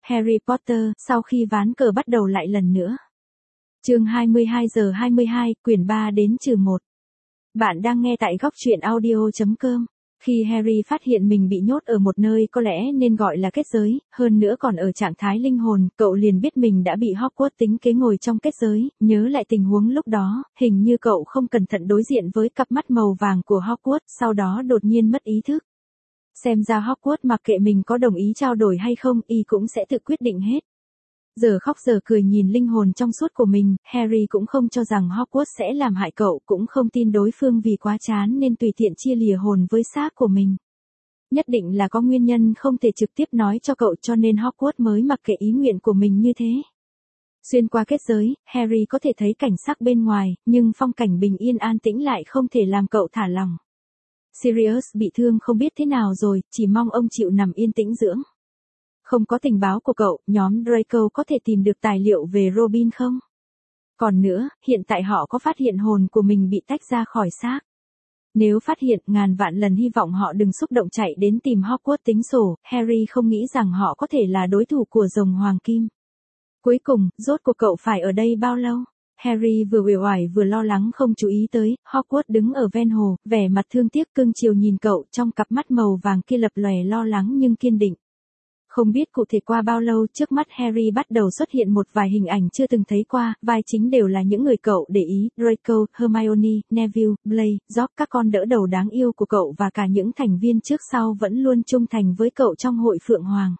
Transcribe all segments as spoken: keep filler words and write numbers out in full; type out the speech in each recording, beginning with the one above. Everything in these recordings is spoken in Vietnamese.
Harry Potter, sau khi ván cờ bắt đầu lại lần nữa. Chương hai mươi hai giờ hai mươi hai, quyển ba đến trừ một. Bạn đang nghe tại góc truyện audio chấm com. Khi Harry phát hiện mình bị nhốt ở một nơi có lẽ nên gọi là kết giới, hơn nữa còn ở trạng thái linh hồn, cậu liền biết mình đã bị Hogwarts tính kế ngồi trong kết giới, nhớ lại tình huống lúc đó, hình như cậu không cẩn thận đối diện với cặp mắt màu vàng của Hogwarts, sau đó đột nhiên mất ý thức. Xem ra Hogwarts mặc kệ mình có đồng ý trao đổi hay không, y cũng sẽ tự quyết định hết. Giờ khóc giờ cười nhìn linh hồn trong suốt của mình, Harry cũng không cho rằng Hogwarts sẽ làm hại cậu, cũng không tin đối phương vì quá chán nên tùy tiện chia lìa hồn với xác của mình. Nhất định là có nguyên nhân không thể trực tiếp nói cho cậu cho nên Hogwarts mới mặc kệ ý nguyện của mình như thế. Xuyên qua kết giới, Harry có thể thấy cảnh sắc bên ngoài, nhưng phong cảnh bình yên an tĩnh lại không thể làm cậu thả lòng. Sirius bị thương không biết thế nào rồi, chỉ mong ông chịu nằm yên tĩnh dưỡng. Không có tình báo của cậu, nhóm Draco có thể tìm được tài liệu về Robin không? Còn nữa, hiện tại họ có phát hiện hồn của mình bị tách ra khỏi xác. Nếu phát hiện, ngàn vạn lần hy vọng họ đừng xúc động chạy đến tìm Hogwarts tính sổ, Harry không nghĩ rằng họ có thể là đối thủ của rồng hoàng kim. Cuối cùng, rốt cuộc cậu phải ở đây bao lâu? Harry vừa uể oải vừa lo lắng không chú ý tới, Hogwarts đứng ở ven hồ, vẻ mặt thương tiếc cưng chiều nhìn cậu trong cặp mắt màu vàng kia lập lòe lo lắng nhưng kiên định. Không biết cụ thể qua bao lâu, trước mắt Harry bắt đầu xuất hiện một vài hình ảnh chưa từng thấy qua, vai chính đều là những người cậu để ý, Draco, Hermione, Neville, Blaise, George, các con đỡ đầu đáng yêu của cậu và cả những thành viên trước sau vẫn luôn trung thành với cậu trong hội Phượng Hoàng.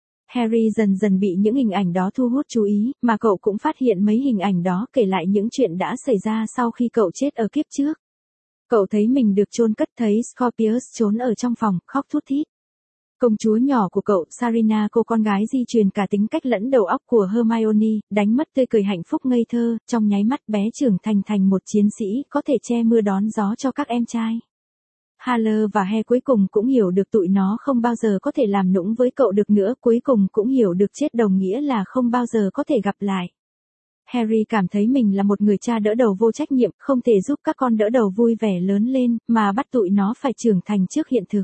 Harry dần dần bị những hình ảnh đó thu hút chú ý, mà cậu cũng phát hiện mấy hình ảnh đó kể lại những chuyện đã xảy ra sau khi cậu chết ở kiếp trước. Cậu thấy mình được chôn cất, thấy Scorpius trốn ở trong phòng, khóc thút thít. Công chúa nhỏ của cậu, Sarina, cô con gái di truyền cả tính cách lẫn đầu óc của Hermione, đánh mất tươi cười hạnh phúc ngây thơ, trong nháy mắt bé trưởng thành thành một chiến sĩ, có thể che mưa đón gió cho các em trai. Haller và He cuối cùng cũng hiểu được tụi nó không bao giờ có thể làm nũng với cậu được nữa, cuối cùng cũng hiểu được chết đồng nghĩa là không bao giờ có thể gặp lại. Harry cảm thấy mình là một người cha đỡ đầu vô trách nhiệm, không thể giúp các con đỡ đầu vui vẻ lớn lên, mà bắt tụi nó phải trưởng thành trước hiện thực.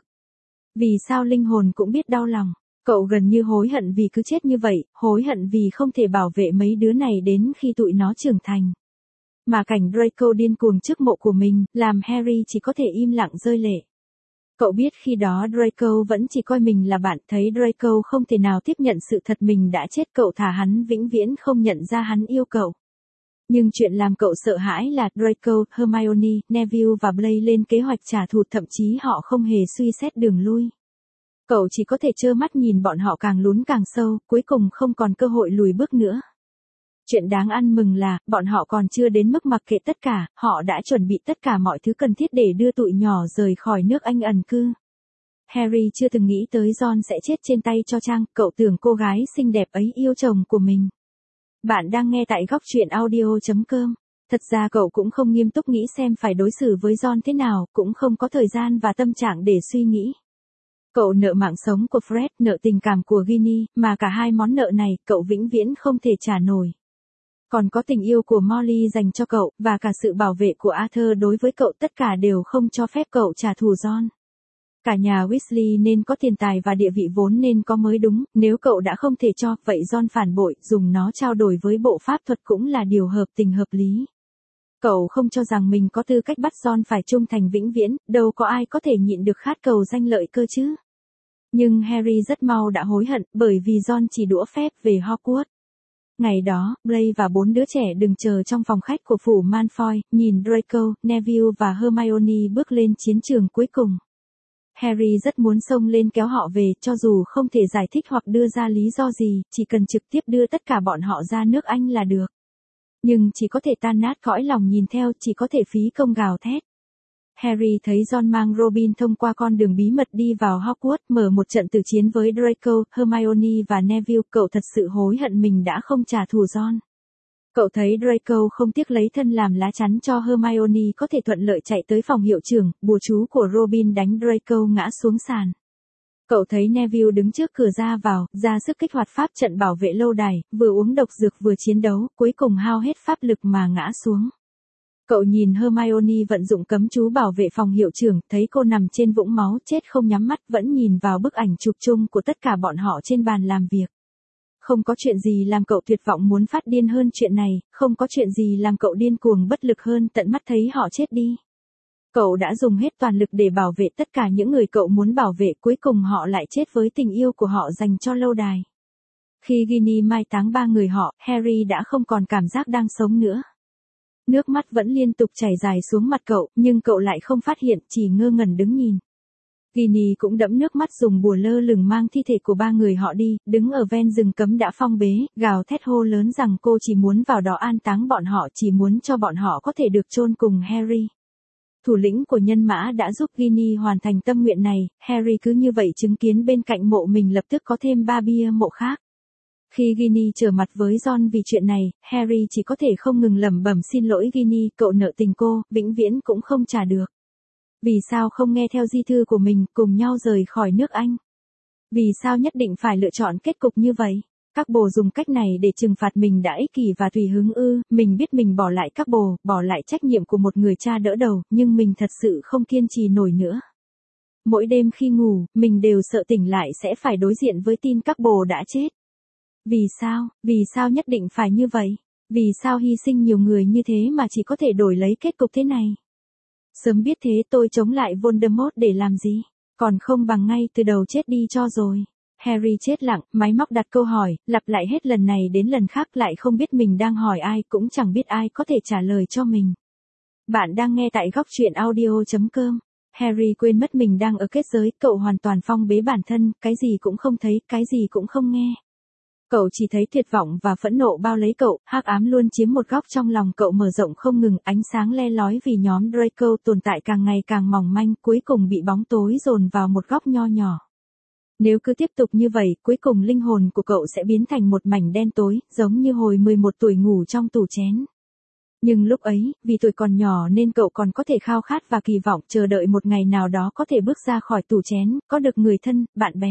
Vì sao linh hồn cũng biết đau lòng, cậu gần như hối hận vì cứ chết như vậy, hối hận vì không thể bảo vệ mấy đứa này đến khi tụi nó trưởng thành. Mà cảnh Draco điên cuồng trước mộ của mình, làm Harry chỉ có thể im lặng rơi lệ. Cậu biết khi đó Draco vẫn chỉ coi mình là bạn, thấy Draco không thể nào tiếp nhận sự thật mình đã chết, cậu thả hắn vĩnh viễn không nhận ra hắn yêu cậu. Nhưng chuyện làm cậu sợ hãi là Draco, Hermione, Neville và Blaise lên kế hoạch trả thù, thậm chí họ không hề suy xét đường lui. Cậu chỉ có thể trơ mắt nhìn bọn họ càng lún càng sâu, cuối cùng không còn cơ hội lùi bước nữa. Chuyện đáng ăn mừng là, bọn họ còn chưa đến mức mặc kệ tất cả, họ đã chuẩn bị tất cả mọi thứ cần thiết để đưa tụi nhỏ rời khỏi nước Anh ẩn cư. Harry chưa từng nghĩ tới Ron sẽ chết trên tay cho Trang, cậu tưởng cô gái xinh đẹp ấy yêu chồng của mình. Bạn đang nghe tại góc truyện audio chấm com. Thật ra cậu cũng không nghiêm túc nghĩ xem phải đối xử với Ron thế nào, cũng không có thời gian và tâm trạng để suy nghĩ. Cậu nợ mạng sống của Fred, nợ tình cảm của Ginny, mà cả hai món nợ này, cậu vĩnh viễn không thể trả nổi. Còn có tình yêu của Molly dành cho cậu, và cả sự bảo vệ của Arthur đối với cậu, tất cả đều không cho phép cậu trả thù Ron. Cả nhà Weasley nên có tiền tài và địa vị vốn nên có mới đúng, nếu cậu đã không thể cho, vậy Ron phản bội, dùng nó trao đổi với bộ pháp thuật cũng là điều hợp tình hợp lý. Cậu không cho rằng mình có tư cách bắt Ron phải trung thành vĩnh viễn, đâu có ai có thể nhịn được khát cầu danh lợi cơ chứ. Nhưng Harry rất mau đã hối hận, bởi vì Ron chỉ đũa phép về Hogwarts. Ngày đó, Blaise và bốn đứa trẻ đừng chờ trong phòng khách của phủ Malfoy, nhìn Draco, Neville và Hermione bước lên chiến trường cuối cùng. Harry rất muốn xông lên kéo họ về, cho dù không thể giải thích hoặc đưa ra lý do gì, chỉ cần trực tiếp đưa tất cả bọn họ ra nước Anh là được. Nhưng chỉ có thể tan nát cõi lòng nhìn theo, chỉ có thể phí công gào thét. Harry thấy Ron mang Robin thông qua con đường bí mật đi vào Hogwarts, mở một trận tử chiến với Draco, Hermione và Neville, cậu thật sự hối hận mình đã không trả thù Ron. Cậu thấy Draco không tiếc lấy thân làm lá chắn cho Hermione có thể thuận lợi chạy tới phòng hiệu trưởng, bùa chú của Robin đánh Draco ngã xuống sàn. Cậu thấy Neville đứng trước cửa ra vào, ra sức kích hoạt pháp trận bảo vệ lâu đài, vừa uống độc dược vừa chiến đấu, cuối cùng hao hết pháp lực mà ngã xuống. Cậu nhìn Hermione vận dụng cấm chú bảo vệ phòng hiệu trưởng, thấy cô nằm trên vũng máu chết không nhắm mắt, vẫn nhìn vào bức ảnh chụp chung của tất cả bọn họ trên bàn làm việc. Không có chuyện gì làm cậu tuyệt vọng muốn phát điên hơn chuyện này, không có chuyện gì làm cậu điên cuồng bất lực hơn tận mắt thấy họ chết đi. Cậu đã dùng hết toàn lực để bảo vệ tất cả những người cậu muốn bảo vệ, cuối cùng họ lại chết với tình yêu của họ dành cho lâu đài. Khi Ginny mai táng ba người họ, Harry đã không còn cảm giác đang sống nữa. Nước mắt vẫn liên tục chảy dài xuống mặt cậu, nhưng cậu lại không phát hiện, chỉ ngơ ngẩn đứng nhìn. Ginny cũng đẫm nước mắt dùng bùa lơ lửng mang thi thể của ba người họ đi, đứng ở ven rừng cấm đã phong bế, gào thét hô lớn rằng cô chỉ muốn vào đó an táng bọn họ, chỉ muốn cho bọn họ có thể được chôn cùng Harry. Thủ lĩnh của nhân mã đã giúp Ginny hoàn thành tâm nguyện này, Harry cứ như vậy chứng kiến bên cạnh mộ mình lập tức có thêm ba bia mộ khác. Khi Ginny trở mặt với Ron vì chuyện này, Harry chỉ có thể không ngừng lẩm bẩm xin lỗi Ginny, cậu nợ tình cô, vĩnh viễn cũng không trả được. Vì sao không nghe theo di thư của mình, cùng nhau rời khỏi nước Anh? Vì sao nhất định phải lựa chọn kết cục như vậy? Các bồ dùng cách này để trừng phạt mình đã ích kỷ và tùy hứng ư, mình biết mình bỏ lại các bồ, bỏ lại trách nhiệm của một người cha đỡ đầu, nhưng mình thật sự không kiên trì nổi nữa. Mỗi đêm khi ngủ, mình đều sợ tỉnh lại sẽ phải đối diện với tin các bồ đã chết. Vì sao, vì sao nhất định phải như vậy? Vì sao hy sinh nhiều người như thế mà chỉ có thể đổi lấy kết cục thế này? Sớm biết thế tôi chống lại Voldemort để làm gì? Còn không bằng ngay từ đầu chết đi cho rồi. Harry chết lặng, máy móc đặt câu hỏi, lặp lại hết lần này đến lần khác lại không biết mình đang hỏi ai, cũng chẳng biết ai có thể trả lời cho mình. Bạn đang nghe tại góc truyện audio chấm com. Harry quên mất mình đang ở kết giới, cậu hoàn toàn phong bế bản thân, cái gì cũng không thấy, cái gì cũng không nghe. Cậu chỉ thấy tuyệt vọng và phẫn nộ bao lấy cậu, hắc ám luôn chiếm một góc trong lòng cậu mở rộng không ngừng, ánh sáng le lói vì nhóm Draco tồn tại càng ngày càng mỏng manh, cuối cùng bị bóng tối dồn vào một góc nho nhỏ. Nếu cứ tiếp tục như vậy, cuối cùng linh hồn của cậu sẽ biến thành một mảnh đen tối, giống như hồi mười một tuổi ngủ trong tủ chén. Nhưng lúc ấy, vì tuổi còn nhỏ nên cậu còn có thể khao khát và kỳ vọng chờ đợi một ngày nào đó có thể bước ra khỏi tủ chén, có được người thân, bạn bè.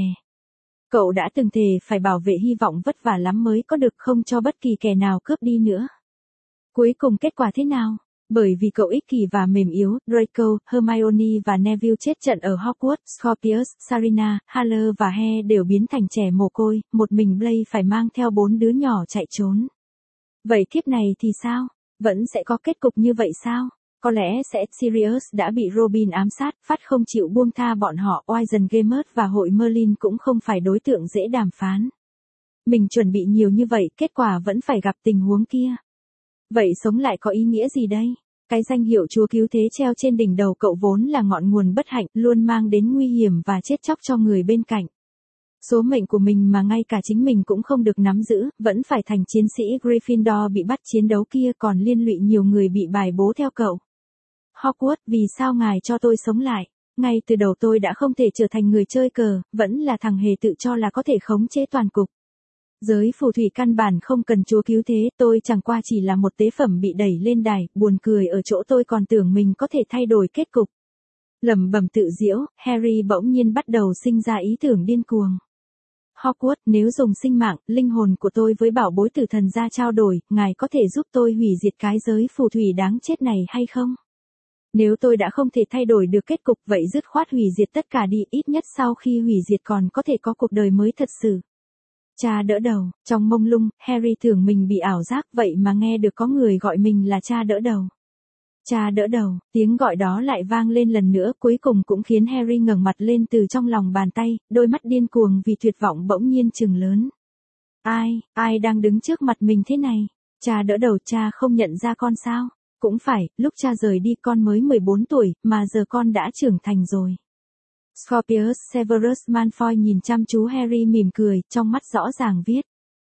Cậu đã từng thề phải bảo vệ hy vọng vất vả lắm mới có được, không cho bất kỳ kẻ nào cướp đi nữa. Cuối cùng kết quả thế nào? Bởi vì cậu ích kỷ và mềm yếu, Draco, Hermione và Neville chết trận ở Hogwarts, Scorpius, Sarina, Haller và He đều biến thành trẻ mồ côi, một mình Blaise phải mang theo bốn đứa nhỏ chạy trốn. Vậy kiếp này thì sao? Vẫn sẽ có kết cục như vậy sao? Có lẽ sẽ Sirius đã bị Robin ám sát, Phát không chịu buông tha bọn họ, Wizengamot và hội Merlin cũng không phải đối tượng dễ đàm phán. Mình chuẩn bị nhiều như vậy, kết quả vẫn phải gặp tình huống kia. Vậy sống lại có ý nghĩa gì đây? Cái danh hiệu Chúa Cứu Thế treo trên đỉnh đầu cậu vốn là ngọn nguồn bất hạnh, luôn mang đến nguy hiểm và chết chóc cho người bên cạnh. Số mệnh của mình mà ngay cả chính mình cũng không được nắm giữ, vẫn phải thành chiến sĩ Gryffindor bị bắt chiến đấu kia, còn liên lụy nhiều người bị bài bố theo cậu. Hogwarts, vì sao ngài cho tôi sống lại? Ngay từ đầu tôi đã không thể trở thành người chơi cờ, vẫn là thằng hề tự cho là có thể khống chế toàn cục. Giới phù thủy căn bản không cần Chúa Cứu Thế, tôi chẳng qua chỉ là một tế phẩm bị đẩy lên đài, buồn cười ở chỗ tôi còn tưởng mình có thể thay đổi kết cục. Lẩm bẩm tự giễu, Harry bỗng nhiên bắt đầu sinh ra ý tưởng điên cuồng. Hogwarts, nếu dùng sinh mạng, linh hồn của tôi với bảo bối tử thần ra trao đổi, ngài có thể giúp tôi hủy diệt cái giới phù thủy đáng chết này hay không? Nếu tôi đã không thể thay đổi được kết cục, vậy dứt khoát hủy diệt tất cả đi, ít nhất sau khi hủy diệt còn có thể có cuộc đời mới thật sự. Cha đỡ đầu, trong mông lung, Harry tưởng mình bị ảo giác, vậy mà nghe được có người gọi mình là cha đỡ đầu. Cha đỡ đầu, tiếng gọi đó lại vang lên lần nữa, cuối cùng cũng khiến Harry ngẩng mặt lên từ trong lòng bàn tay, đôi mắt điên cuồng vì tuyệt vọng bỗng nhiên trừng lớn. Ai, ai đang đứng trước mặt mình thế này? Cha đỡ đầu, cha không nhận ra con sao? Cũng phải, lúc cha rời đi con mới mười bốn tuổi, mà giờ con đã trưởng thành rồi. Scorpius Severus Malfoy nhìn chăm chú Harry mỉm cười, trong mắt rõ ràng viết.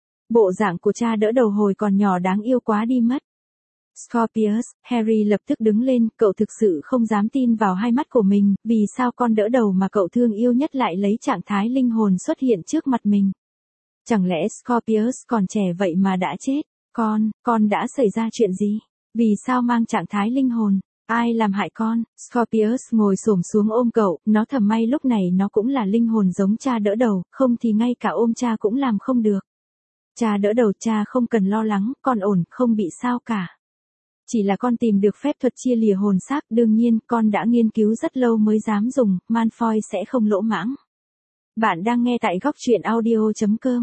Bộ dạng của cha đỡ đầu hồi còn nhỏ đáng yêu quá đi mất. Scorpius, Harry lập tức đứng lên, cậu thực sự không dám tin vào hai mắt của mình, vì sao con đỡ đầu mà cậu thương yêu nhất lại lấy trạng thái linh hồn xuất hiện trước mặt mình. Chẳng lẽ Scorpius còn trẻ vậy mà đã chết? Con, con đã xảy ra chuyện gì? Vì sao mang trạng thái linh hồn? Ai làm hại con? Scorpius ngồi xổm xuống ôm cậu, nó thầm may lúc này nó cũng là linh hồn giống cha đỡ đầu, không thì ngay cả ôm cha cũng làm không được. Cha đỡ đầu, cha không cần lo lắng, con ổn, không bị sao cả. Chỉ là con tìm được phép thuật chia lìa hồn xác, đương nhiên, con đã nghiên cứu rất lâu mới dám dùng, Malfoy sẽ không lỗ mãng. Bạn đang nghe tại góc truyện audio chấm com.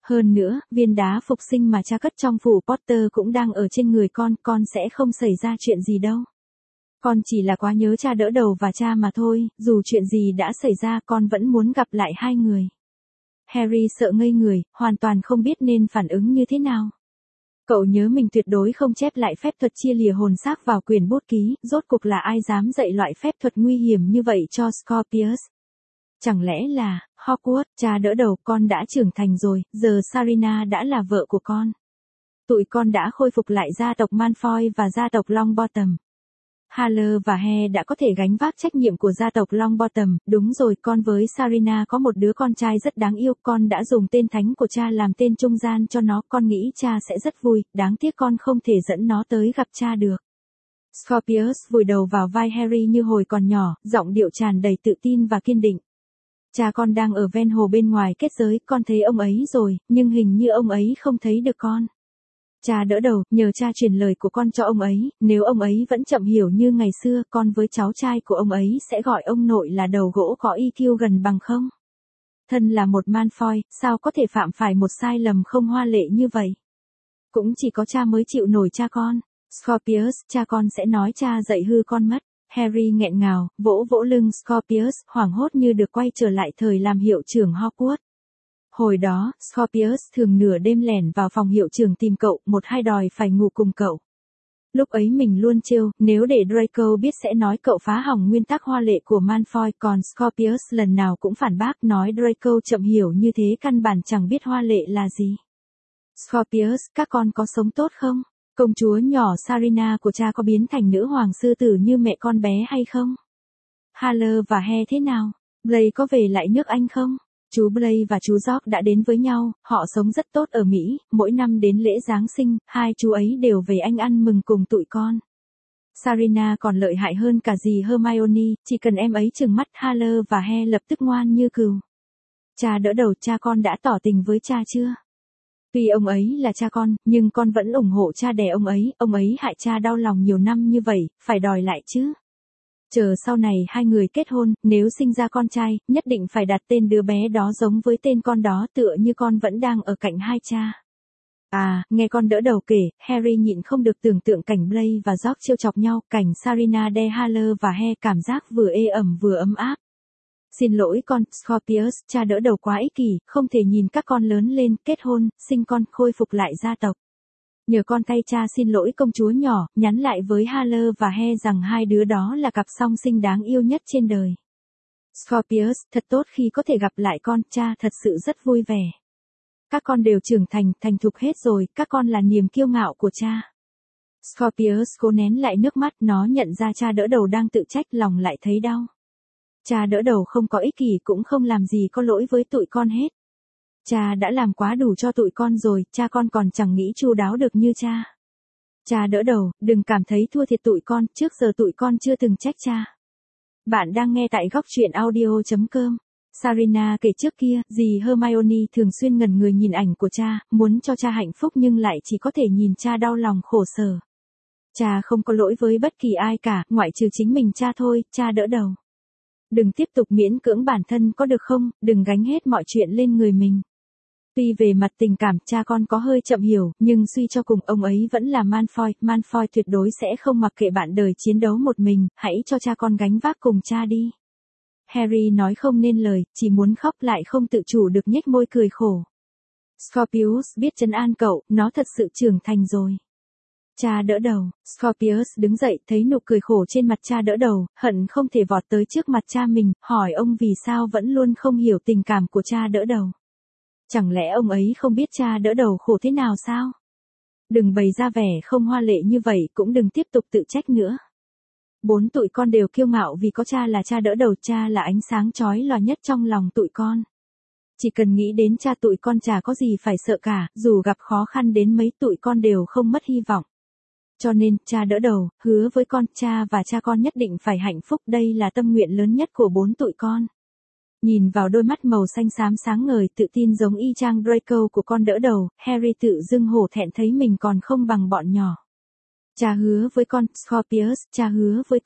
Hơn nữa, viên đá phục sinh mà cha cất trong phủ Potter cũng đang ở trên người con, con sẽ không xảy ra chuyện gì đâu. Con chỉ là quá nhớ cha đỡ đầu và cha mà thôi, dù chuyện gì đã xảy ra con vẫn muốn gặp lại hai người. Harry sợ ngây người, hoàn toàn không biết nên phản ứng như thế nào. Cậu nhớ mình tuyệt đối không chép lại phép thuật chia lìa hồn xác vào quyển bút ký, rốt cuộc là ai dám dạy loại phép thuật nguy hiểm như vậy cho Scorpius? Chẳng lẽ là, Hogwarts, cha đỡ đầu, con đã trưởng thành rồi, giờ Sarina đã là vợ của con. Tụi con đã khôi phục lại gia tộc Malfoy và gia tộc Longbottom. Haller và He đã có thể gánh vác trách nhiệm của gia tộc Longbottom, đúng rồi, con với Sarina có một đứa con trai rất đáng yêu, con đã dùng tên thánh của cha làm tên trung gian cho nó, con nghĩ cha sẽ rất vui, đáng tiếc con không thể dẫn nó tới gặp cha được. Scorpius vùi đầu vào vai Harry như hồi còn nhỏ, giọng điệu tràn đầy tự tin và kiên định. Cha con đang ở ven hồ bên ngoài kết giới, con thấy ông ấy rồi, nhưng hình như ông ấy không thấy được con. Cha đỡ đầu, nhờ cha truyền lời của con cho ông ấy, nếu ông ấy vẫn chậm hiểu như ngày xưa, con với cháu trai của ông ấy sẽ gọi ông nội là đầu gỗ có i kiu gần bằng không? Thân là một Malfoy, sao có thể phạm phải một sai lầm không hoa lệ như vậy? Cũng chỉ có cha mới chịu nổi cha con. Scorpius, cha con sẽ nói cha dạy hư con mất. Harry nghẹn ngào, vỗ vỗ lưng Scorpius, hoảng hốt như được quay trở lại thời làm hiệu trưởng Hogwarts. Hồi đó, Scorpius thường nửa đêm lẻn vào phòng hiệu trưởng tìm cậu, một hai đòi phải ngủ cùng cậu. Lúc ấy mình luôn trêu, nếu để Draco biết sẽ nói cậu phá hỏng nguyên tắc hoa lệ của Malfoy, còn Scorpius lần nào cũng phản bác nói Draco chậm hiểu như thế căn bản chẳng biết hoa lệ là gì. Scorpius, các con có sống tốt không? Công chúa nhỏ Sarina của cha có biến thành nữ hoàng sư tử như mẹ con bé hay không? Haller và He thế nào? Blake có về lại nước Anh không? Chú Blake và chú George đã đến với nhau, họ sống rất tốt ở Mỹ, mỗi năm đến lễ Giáng sinh, hai chú ấy đều về Anh ăn mừng cùng tụi con. Sarina còn lợi hại hơn cả dì Hermione, chỉ cần em ấy trừng mắt Haller và He lập tức ngoan như cừu. Cha đỡ đầu, cha con đã tỏ tình với cha chưa? Tuy ông ấy là cha con, nhưng con vẫn ủng hộ cha đẻ ông ấy, ông ấy hại cha đau lòng nhiều năm như vậy, phải đòi lại chứ. Chờ sau này hai người kết hôn, nếu sinh ra con trai, nhất định phải đặt tên đứa bé đó giống với tên con đó tựa như con vẫn đang ở cạnh hai cha. À, nghe con đỡ đầu kể, Harry nhịn không được tưởng tượng cảnh Blake và George trêu chọc nhau, cảnh Sarina đe Haller và He, cảm giác vừa ê ẩm vừa ấm áp. Xin lỗi con, Scorpius, cha đỡ đầu quá ích kỷ, không thể nhìn các con lớn lên, kết hôn, sinh con, khôi phục lại gia tộc. Nhờ con thay cha xin lỗi công chúa nhỏ, nhắn lại với Haller và He rằng hai đứa đó là cặp song sinh đáng yêu nhất trên đời. Scorpius, thật tốt khi có thể gặp lại con, cha thật sự rất vui vẻ. Các con đều trưởng thành, thành thục hết rồi, các con là niềm kiêu ngạo của cha. Scorpius cố nén lại nước mắt, nó nhận ra cha đỡ đầu đang tự trách, lòng lại thấy đau. Cha đỡ đầu không có ích kỷ cũng không làm gì có lỗi với tụi con hết. Cha đã làm quá đủ cho tụi con rồi, cha con còn chẳng nghĩ chu đáo được như cha. Cha đỡ đầu, đừng cảm thấy thua thiệt tụi con, trước giờ tụi con chưa từng trách cha. Bạn đang nghe tại góc truyện audio chấm com. Sarina kể trước kia, dì Hermione thường xuyên ngẩn người nhìn ảnh của cha, muốn cho cha hạnh phúc nhưng lại chỉ có thể nhìn cha đau lòng khổ sở. Cha không có lỗi với bất kỳ ai cả, ngoại trừ chính mình cha thôi, cha đỡ đầu. Đừng tiếp tục miễn cưỡng bản thân có được không, đừng gánh hết mọi chuyện lên người mình. Tuy về mặt tình cảm cha con có hơi chậm hiểu, nhưng suy cho cùng ông ấy vẫn là Malfoy, Malfoy tuyệt đối sẽ không mặc kệ bạn đời chiến đấu một mình, hãy cho cha con gánh vác cùng cha đi. Harry nói không nên lời, chỉ muốn khóc lại không tự chủ được nhếch môi cười khổ. Scorpius biết trấn an cậu, nó thật sự trưởng thành rồi. Cha đỡ đầu, Scorpius đứng dậy, thấy nụ cười khổ trên mặt cha đỡ đầu, hận không thể vọt tới trước mặt cha mình, hỏi ông vì sao vẫn luôn không hiểu tình cảm của cha đỡ đầu. Chẳng lẽ ông ấy không biết cha đỡ đầu khổ thế nào sao? Đừng bày ra vẻ không hoa lệ như vậy, cũng đừng tiếp tục tự trách nữa. Bốn tụi con đều kiêu ngạo vì có cha là cha đỡ đầu, cha là ánh sáng chói lòa nhất trong lòng tụi con. Chỉ cần nghĩ đến cha tụi con chả có gì phải sợ cả, dù gặp khó khăn đến mấy tụi con đều không mất hy vọng. Cho nên, cha đỡ đầu, hứa với con, cha và cha con nhất định phải hạnh phúc, đây là tâm nguyện lớn nhất của bốn tụi con. Nhìn vào đôi mắt màu xanh xám sáng ngời, tự tin giống y chang Draco của con đỡ đầu, Harry tự dưng hổ thẹn thấy mình còn không bằng bọn nhỏ. Cha hứa với con, Scorpius, cha hứa với con.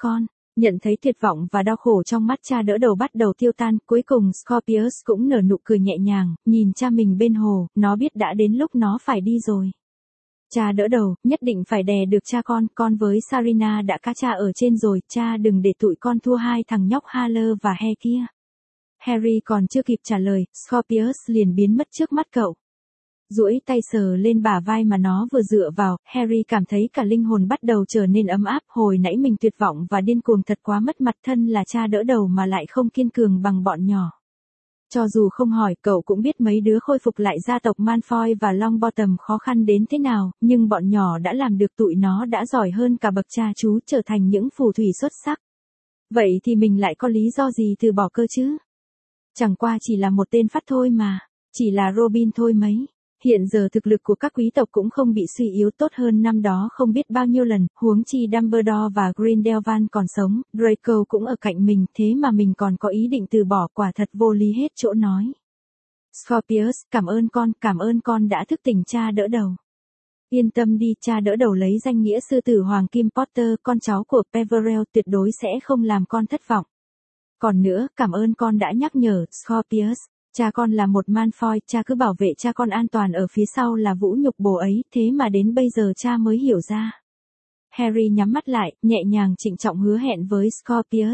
Nhận thấy tuyệt vọng và đau khổ trong mắt cha đỡ đầu bắt đầu tiêu tan, cuối cùng Scorpius cũng nở nụ cười nhẹ nhàng, nhìn cha mình bên hồ, nó biết đã đến lúc nó phải đi rồi. Cha đỡ đầu, nhất định phải đè được cha con, con với Sarina đã cá cha ở trên rồi, cha đừng để tụi con thua hai thằng nhóc Haller và He kia. Harry còn chưa kịp trả lời, Scorpius liền biến mất trước mắt cậu. Duỗi tay sờ lên bả vai mà nó vừa dựa vào, Harry cảm thấy cả linh hồn bắt đầu trở nên ấm áp, hồi nãy mình tuyệt vọng và điên cuồng thật quá mất mặt, thân là cha đỡ đầu mà lại không kiên cường bằng bọn nhỏ. Cho dù không hỏi, cậu cũng biết mấy đứa khôi phục lại gia tộc Malfoy và Longbottom khó khăn đến thế nào, nhưng bọn nhỏ đã làm được, tụi nó đã giỏi hơn cả bậc cha chú, trở thành những phù thủy xuất sắc. Vậy thì mình lại có lý do gì từ bỏ cơ chứ? Chẳng qua chỉ là một tên phát thôi mà, chỉ là Robin thôi mấy. Hiện giờ thực lực của các quý tộc cũng không bị suy yếu, tốt hơn năm đó không biết bao nhiêu lần, huống chi Dumbledore và Grindelwald còn sống, Draco cũng ở cạnh mình, thế mà mình còn có ý định từ bỏ, quả thật vô lý hết chỗ nói. Scorpius, cảm ơn con, cảm ơn con đã thức tỉnh cha đỡ đầu. Yên tâm đi, cha đỡ đầu lấy danh nghĩa sư tử Hoàng Kim Potter, con cháu của Peverell, tuyệt đối sẽ không làm con thất vọng. Còn nữa, cảm ơn con đã nhắc nhở, Scorpius. Cha con là một Malfoy, cha cứ bảo vệ cha con an toàn ở phía sau là vũ nhục bồ ấy, thế mà đến bây giờ cha mới hiểu ra. Harry nhắm mắt lại, nhẹ nhàng trịnh trọng hứa hẹn với Scorpius.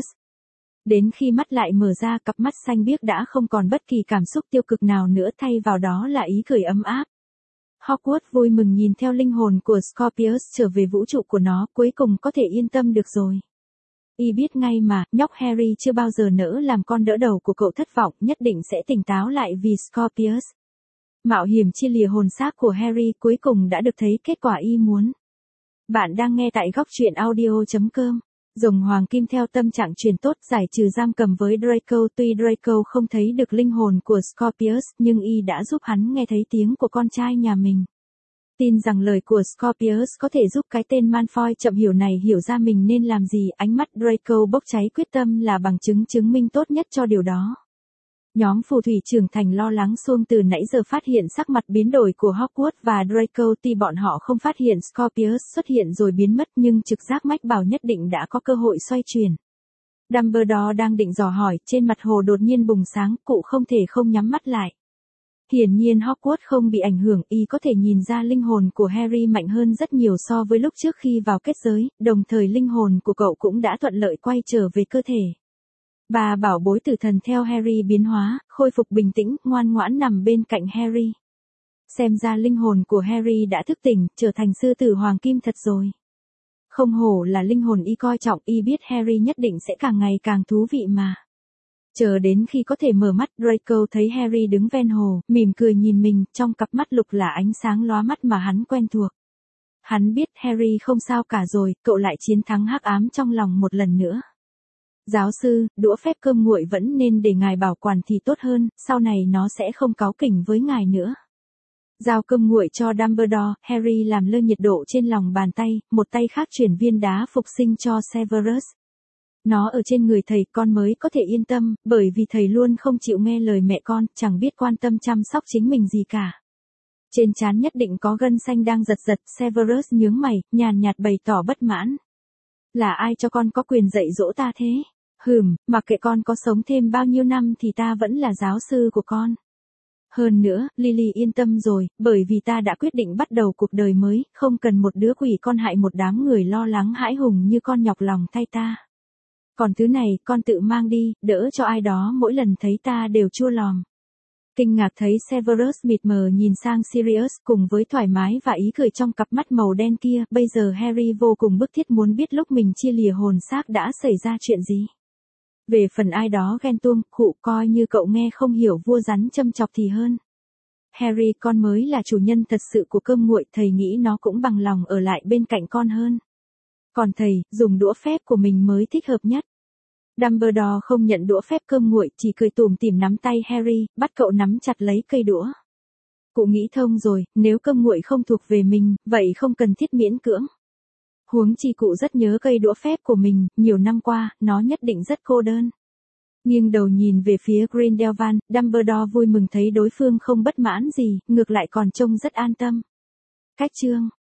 Đến khi mắt lại mở ra, cặp mắt xanh biếc đã không còn bất kỳ cảm xúc tiêu cực nào nữa, thay vào đó là ý cười ấm áp. Hogwarts vui mừng nhìn theo linh hồn của Scorpius trở về vũ trụ của nó, cuối cùng có thể yên tâm được rồi. Y biết ngay mà, nhóc Harry chưa bao giờ nỡ làm con đỡ đầu của cậu thất vọng, nhất định sẽ tỉnh táo lại vì Scorpius. Mạo hiểm chia lìa hồn xác của Harry cuối cùng đã được thấy kết quả y muốn. Bạn đang nghe tại góc truyện audio chấm com. Rồng Hoàng Kim theo tâm trạng truyền tốt, giải trừ giam cầm với Draco. Tuy Draco không thấy được linh hồn của Scorpius, nhưng y đã giúp hắn nghe thấy tiếng của con trai nhà mình. Tin rằng lời của Scorpius có thể giúp cái tên Malfoy chậm hiểu này hiểu ra mình nên làm gì, ánh mắt Draco bốc cháy quyết tâm là bằng chứng chứng minh tốt nhất cho điều đó. Nhóm phù thủy trưởng thành lo lắng xuông từ nãy giờ phát hiện sắc mặt biến đổi của Hogwarts và Draco, tuy bọn họ không phát hiện Scorpius xuất hiện rồi biến mất nhưng trực giác mách bảo nhất định đã có cơ hội xoay chuyển. Dumbledore đang định dò hỏi, trên mặt hồ đột nhiên bùng sáng, cụ không thể không nhắm mắt lại. Hiển nhiên Hogwarts không bị ảnh hưởng, y có thể nhìn ra linh hồn của Harry mạnh hơn rất nhiều so với lúc trước khi vào kết giới, đồng thời linh hồn của cậu cũng đã thuận lợi quay trở về cơ thể. Ba bảo bối tử thần theo Harry biến hóa, khôi phục bình tĩnh, ngoan ngoãn nằm bên cạnh Harry. Xem ra linh hồn của Harry đã thức tỉnh, trở thành sư tử Hoàng Kim thật rồi. Không hổ là linh hồn y coi trọng, y biết Harry nhất định sẽ càng ngày càng thú vị mà. Chờ đến khi có thể mở mắt, Draco thấy Harry đứng ven hồ, mỉm cười nhìn mình, trong cặp mắt lục là ánh sáng lóa mắt mà hắn quen thuộc. Hắn biết Harry không sao cả rồi, cậu lại chiến thắng hắc ám trong lòng một lần nữa. Giáo sư, đũa phép cơm nguội vẫn nên để ngài bảo quản thì tốt hơn, sau này nó sẽ không cáu kỉnh với ngài nữa. Giao cơm nguội cho Dumbledore, Harry làm lơ nhiệt độ trên lòng bàn tay, một tay khác chuyển viên đá phục sinh cho Severus. Nó ở trên người thầy, con mới có thể yên tâm, bởi vì thầy luôn không chịu nghe lời mẹ con, chẳng biết quan tâm chăm sóc chính mình gì cả. Trên trán nhất định có gân xanh đang giật giật, Severus nhướng mày, nhàn nhạt bày tỏ bất mãn. Là ai cho con có quyền dạy dỗ ta thế? Hừm, mặc kệ con có sống thêm bao nhiêu năm thì ta vẫn là giáo sư của con. Hơn nữa, Lily yên tâm rồi, bởi vì ta đã quyết định bắt đầu cuộc đời mới, không cần một đứa quỷ con hại một đám người lo lắng hãi hùng như con nhọc lòng thay ta. Còn thứ này, con tự mang đi, đỡ cho ai đó mỗi lần thấy ta đều chua lòm. Kinh ngạc thấy Severus mịt mờ nhìn sang Sirius cùng với thoải mái và ý cười trong cặp mắt màu đen kia, bây giờ Harry vô cùng bức thiết muốn biết lúc mình chia lìa hồn xác đã xảy ra chuyện gì. Về phần ai đó ghen tuông, khụ coi như cậu nghe không hiểu vua rắn châm chọc thì hơn. Harry, con mới là chủ nhân thật sự của cơm nguội, thầy nghĩ nó cũng bằng lòng ở lại bên cạnh con hơn. Còn thầy, dùng đũa phép của mình mới thích hợp nhất. Dumbledore không nhận đũa phép cơm nguội, chỉ cười tủm tỉm nắm tay Harry, bắt cậu nắm chặt lấy cây đũa. Cụ nghĩ thông rồi, nếu cơm nguội không thuộc về mình, vậy không cần thiết miễn cưỡng. Huống chi cụ rất nhớ cây đũa phép của mình, nhiều năm qua, nó nhất định rất cô đơn. Nghiêng đầu nhìn về phía Grindelwald, Dumbledore vui mừng thấy đối phương không bất mãn gì, ngược lại còn trông rất an tâm. Cách chương